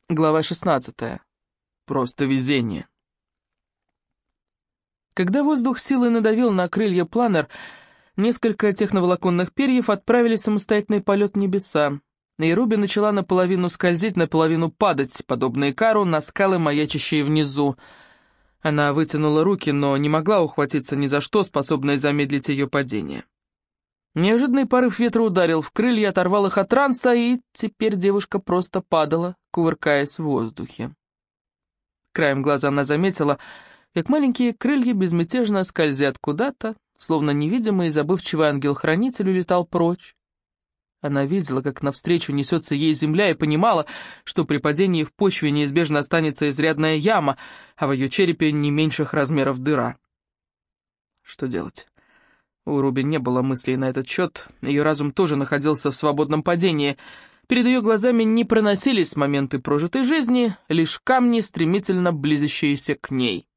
Глава 16. Просто везение. Когда воздух силой надавил на крылья планер, несколько техноволоконных перьев отправили самостоятельный полет в небеса, и Руби начала наполовину скользить, наполовину падать, подобно Икару, на скалы, маячащие внизу. Она вытянула руки, но не могла ухватиться ни за что, способное замедлить ее падение. Неожиданный порыв ветра ударил в крылья, оторвал их от ранца, и теперь девушка просто падала, кувыркаясь в воздухе. Краем глаза она заметила, как маленькие крылья безмятежно скользят куда-то, словно невидимый и забывчивый ангел-хранитель улетал прочь. Она видела, как навстречу несется ей земля, и понимала, что при падении в почве неизбежно останется изрядная яма, а в ее черепе не меньших размеров дыра. Что делать? У Руби не было мыслей на этот счет, ее разум тоже находился в свободном падении. Перед ее глазами не проносились моменты прожитой жизни, лишь камни, стремительно близящиеся к ней.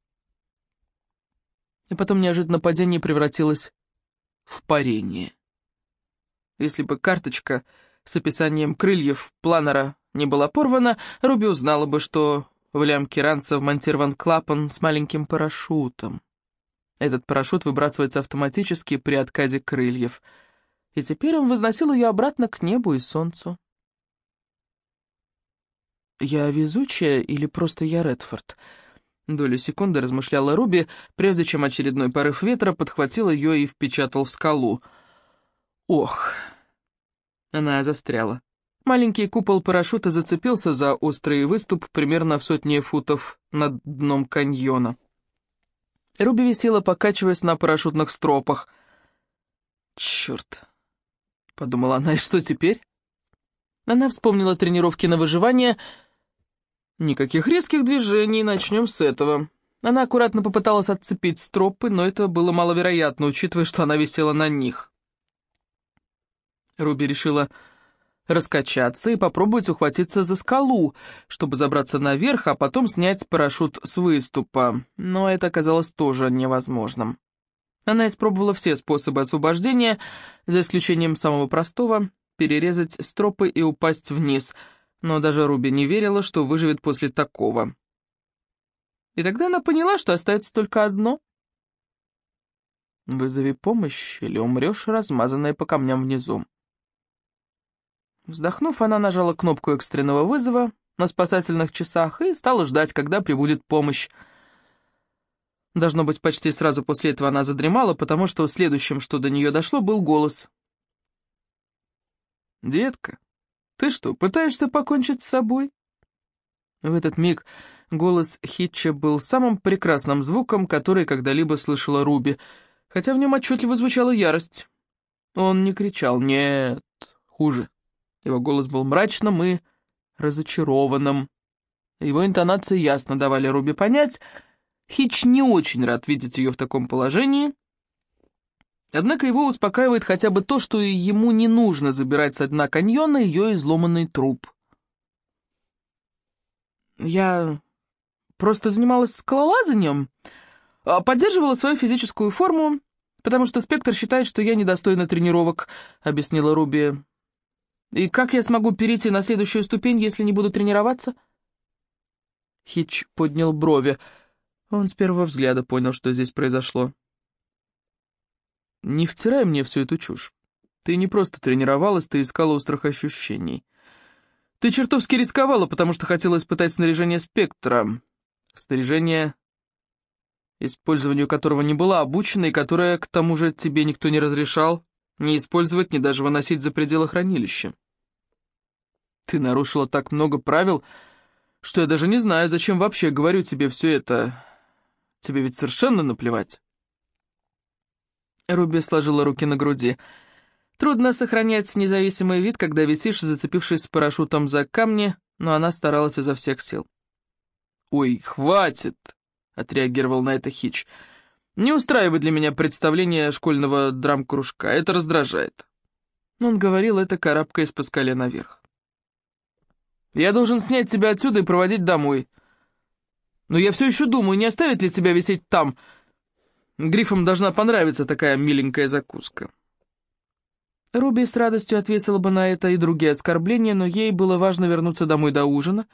И потом неожиданно падение превратилось в парение. Если бы карточка с описанием крыльев планера не была порвана, Руби узнала бы, что в лямке ранца вмонтирован клапан с маленьким парашютом. Этот парашют выбрасывается автоматически при отказе крыльев, и теперь он возносил ее обратно к небу и солнцу. «Я везучая или просто я Редфорд?» Долю секунды размышляла Руби, прежде чем очередной порыв ветра подхватил ее и впечатал в скалу. «Ох!» Она застряла. Маленький купол парашюта зацепился за острый выступ примерно в 100 футов над дном каньона. Руби висела, покачиваясь на парашютных стропах. «Черт!» — подумала она, — «и что теперь?» Она вспомнила тренировки на выживание. «Никаких резких движений, начнем с этого». Она аккуратно попыталась отцепить стропы, но это было маловероятно, учитывая, что она висела на них. Руби решила раскачаться и попробовать ухватиться за скалу, чтобы забраться наверх, а потом снять парашют с выступа, но это оказалось тоже невозможным. Она испробовала все способы освобождения, за исключением самого простого — перерезать стропы и упасть вниз, но даже Руби не верила, что выживет после такого. И тогда она поняла, что остается только одно. «Вызови помощь, или умрешь, размазанная по камням внизу». Вздохнув, она нажала кнопку экстренного вызова на спасательных часах и стала ждать, когда прибудет помощь. Должно быть, почти сразу после этого она задремала, потому что следующим, что до нее дошло, был голос. «Детка, ты что, пытаешься покончить с собой?» В этот миг голос Хитча был самым прекрасным звуком, который когда-либо слышала Руби, хотя в нем отчетливо звучала ярость. Он не кричал «нет», хуже. Его голос был мрачным и разочарованным. Его интонации ясно давали Руби понять, Хитч не очень рад видеть ее в таком положении, однако его успокаивает хотя бы то, что ему не нужно забирать со дна каньона ее изломанный труп. «Я просто занималась скалолазанием, поддерживала свою физическую форму, потому что Спектр считает, что я недостойна тренировок», — объяснила Руби. «И как я смогу перейти на следующую ступень, если не буду тренироваться?» Хитч поднял брови. Он с первого взгляда понял, что здесь произошло. «Не втирай мне всю эту чушь. Ты не просто тренировалась, ты искала острых ощущений. Ты чертовски рисковала, потому что хотела испытать снаряжение Спектра. Снаряжение, использованию которого не была обучена, и которое, к тому же, тебе никто не разрешал ни использовать, ни даже выносить за пределы хранилища. Ты нарушила так много правил, что я даже не знаю, зачем вообще говорю тебе все это. Тебе ведь совершенно наплевать». Руби сложила руки на груди. Трудно сохранять независимый вид, когда висишь, зацепившись парашютом за камни, но она старалась изо всех сил. «Ой, хватит!» — отреагировал на это Хитч. «Не устраивай для меня представление школьного драм-кружка, это раздражает». Он говорил это, карабкаясь по скале наверх. «Я должен снять тебя отсюда и проводить домой. Но я все еще думаю, не оставить ли тебя висеть там. Грифам должна понравиться такая миленькая закуска». Руби с радостью ответила бы на это и другие оскорбления, но ей было важно вернуться домой до ужина,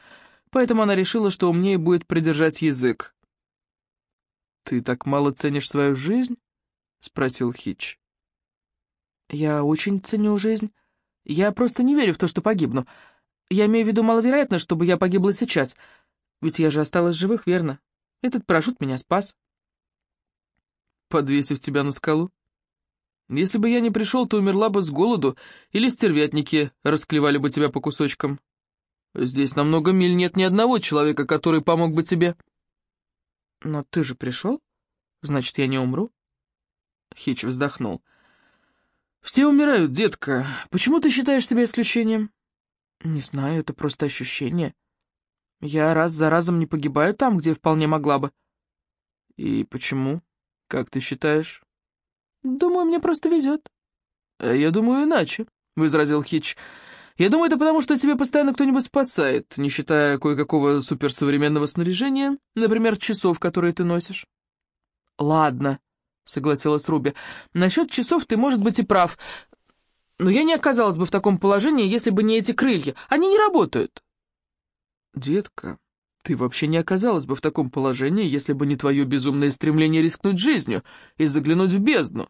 поэтому она решила, что умнее будет придержать язык. «Ты так мало ценишь свою жизнь?» — спросил Хитч. «Я очень ценю жизнь. Я просто не верю в то, что погибну. Я имею в виду, маловероятно, чтобы я погибла сейчас. Ведь я же осталась живых, верно? Этот парашют меня спас». «Подвесив тебя на скалу? Если бы я не пришел, ты умерла бы с голоду, или стервятники расклевали бы тебя по кусочкам. Здесь на много миль нет ни одного человека, который помог бы тебе». «Но ты же пришел? Значит, я не умру?» Хитч вздохнул. «Все умирают, детка. Почему ты считаешь себя исключением?» «Не знаю, это просто ощущение. Я раз за разом не погибаю там, где вполне могла бы». «И почему? Как ты считаешь?» «Думаю, мне просто везет». «Я думаю, иначе», — возразил Хитч. «Я думаю, это потому, что тебе постоянно кто-нибудь спасает, не считая кое-какого суперсовременного снаряжения, например, часов, которые ты носишь». «Ладно», — согласилась Руби. «Насчет часов ты, может быть, и прав, но я не оказалась бы в таком положении, если бы не эти крылья. Они не работают». «Детка, ты вообще не оказалась бы в таком положении, если бы не твое безумное стремление рискнуть жизнью и заглянуть в бездну.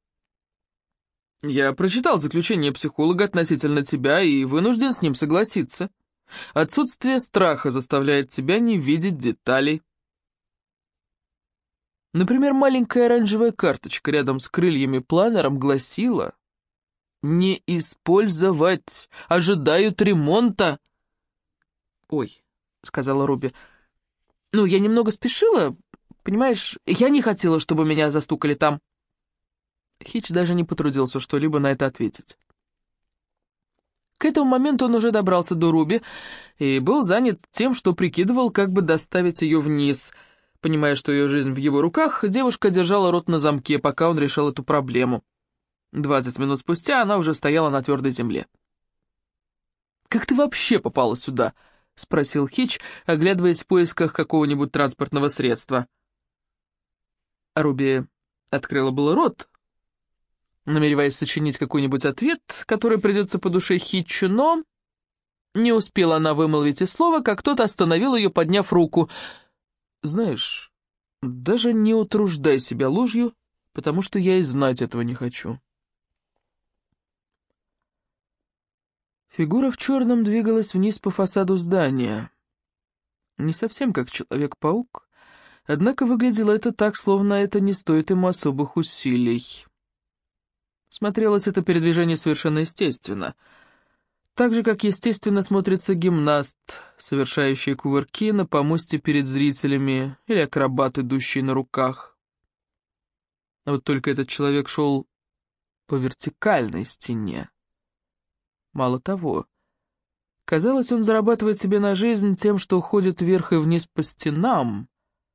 Я прочитал заключение психолога относительно тебя и вынужден с ним согласиться. Отсутствие страха заставляет тебя не видеть деталей. Например, маленькая оранжевая карточка рядом с крыльями-планером гласила: «Не использовать! Ожидают ремонта!» «Ой», — сказала Руби, — «ну, я немного спешила, понимаешь, я не хотела, чтобы меня застукали там». Хитч даже не потрудился что-либо на это ответить. К этому моменту он уже добрался до Руби и был занят тем, что прикидывал, как бы доставить ее вниз. Понимая, что ее жизнь в его руках, девушка держала рот на замке, пока он решал эту проблему. 20 минут спустя она уже стояла на твердой земле. «Как ты вообще попала сюда?» — спросил Хитч, оглядываясь в поисках какого-нибудь транспортного средства. Руби открыла было рот, намереваясь сочинить какой-нибудь ответ, который придется по душе Хитчу, но не успела она вымолвить и слова, как тот остановил ее, подняв руку. «Знаешь, даже не утруждай себя ложью, потому что я и знать этого не хочу». Фигура в черном двигалась вниз по фасаду здания. Не совсем как Человек-паук, однако выглядело это так, словно это не стоит ему особых усилий. Смотрелось это передвижение совершенно естественно. Так же, как естественно смотрится гимнаст, совершающий кувырки на помосте перед зрителями, или акробат, идущий на руках. А вот только этот человек шел по вертикальной стене. Мало того, казалось, он зарабатывает себе на жизнь тем, что ходит вверх и вниз по стенам,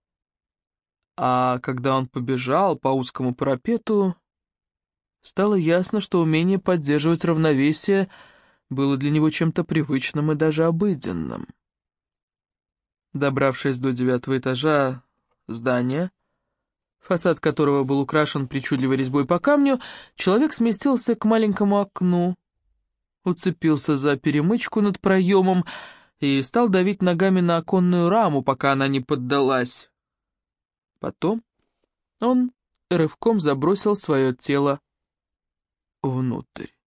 а когда он побежал по узкому парапету, стало ясно, что умение поддерживать равновесие было для него чем-то привычным и даже обыденным. Добравшись до 9-го этажа здания, фасад которого был украшен причудливой резьбой по камню, человек сместился к маленькому окну, уцепился за перемычку над проемом и стал давить ногами на оконную раму, пока она не поддалась. Потом он рывком забросил свое тело внутрь.